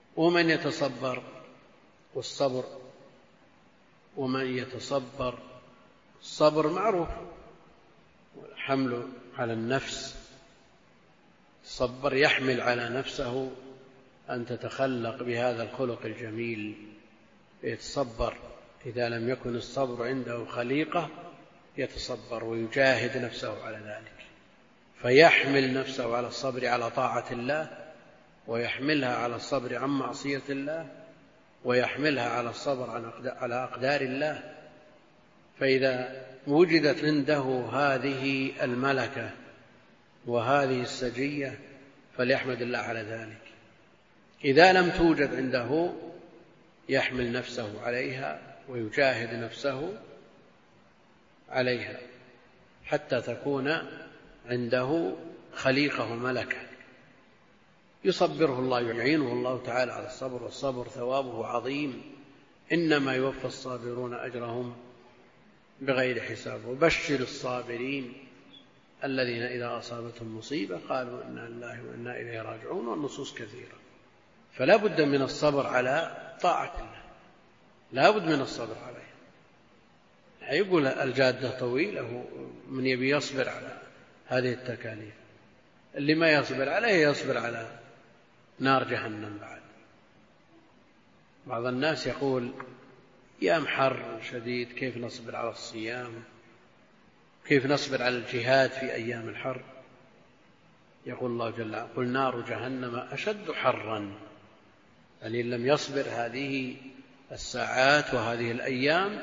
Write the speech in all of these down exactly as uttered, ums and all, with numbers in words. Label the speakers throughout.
Speaker 1: ومن يتصبر والصبر ومن يتصبر الصبر معروف، والحمل على النفس، الصبر يحمل على نفسه أن تتخلق بهذا الخلق الجميل، يتصبر. إذا لم يكن الصبر عنده خليقة يتصبر ويجاهد نفسه على ذلك، فيحمل نفسه على الصبر على طاعة الله، ويحملها على الصبر عن معصية الله، ويحملها على الصبر على أقدار الله. فإذا وجدت عنده هذه الملكة وهذه السجية فليحمد الله على ذلك. إذا لم توجد عنده يحمل نفسه عليها ويجاهد نفسه عليها حتى تكون عنده خليقة وملكة يصبره الله، يعينه الله تعالى على الصبر، والصبر ثوابه عظيم، إنما يوفى الصابرون أجرهم بغير حساب. وبشر الصابرين الذين إذا أصابتهم مصيبة قالوا إنا لله وإنا إليه راجعون، والنصوص كثيرة. فلا بد من الصبر على طاعة الله، لا بد من الصبر عليه. يقول الجادة طويلة، من يبي يصبر على هذه التكاليف، اللي ما يصبر عليه يصبر على نار جهنم. بعد بعض الناس يقول يا محر شديد كيف نصبر على الصيام، كيف نصبر على الجهاد في أيام الحر؟ يقول الله جل وعلا قل نار جهنم أشد حرا. يعني إن لم يصبر هذه الساعات وهذه الأيام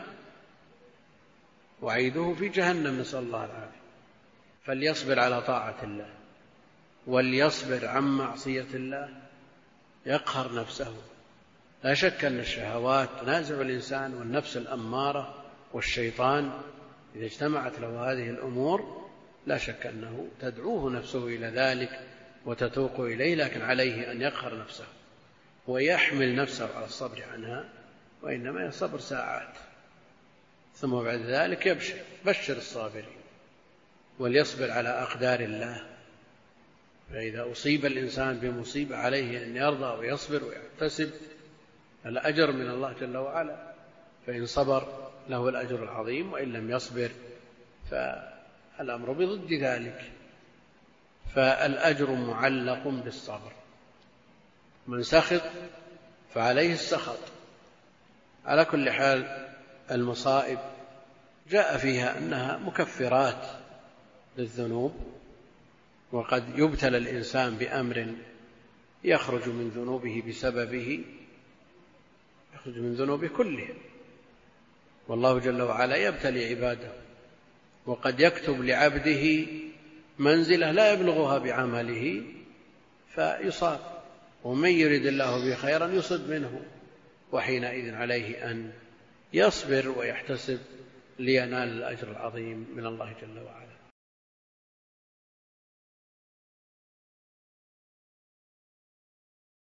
Speaker 1: وعيده في جهنم، نسأل الله العافية. فليصبر على طاعة الله وليصبر عن معصية الله، يقهر نفسه. لا شك أن الشهوات تنازع الإنسان، والنفس الأمارة والشيطان إذا اجتمعت له هذه الأمور لا شك أنه تدعوه نفسه إلى ذلك وتتوق إليه، لكن عليه أن يقهر نفسه ويحمل نفسه على الصبر عنها، وإنما الصبر ساعات، ثم بعد ذلك يبشر بشر الصابرين وليصبر على أقدار الله. فإذا أصيب الإنسان بمصيبة عليه أن يرضى ويصبر ويحتسب الأجر من الله جل وعلا، فإن صبر له الأجر العظيم، وإن لم يصبر فالأمر بضد ذلك. فالأجر معلق بالصبر، من سخط فعليه السخط. على كل حال المصائب جاء فيها أنها مكفرات للذنوب، وقد يبتلى الإنسان بأمر يخرج من ذنوبه بسببه، يخرج من ذنوبه كله، والله جل وعلا يبتلي عباده، وقد يكتب لعبده منزلة لا يبلغها بعمله فيصاب، ومن يرد الله به خيرا يصب منه، وحينئذ عليه أن يصبر ويحتسب لينال الأجر العظيم من الله جل وعلا.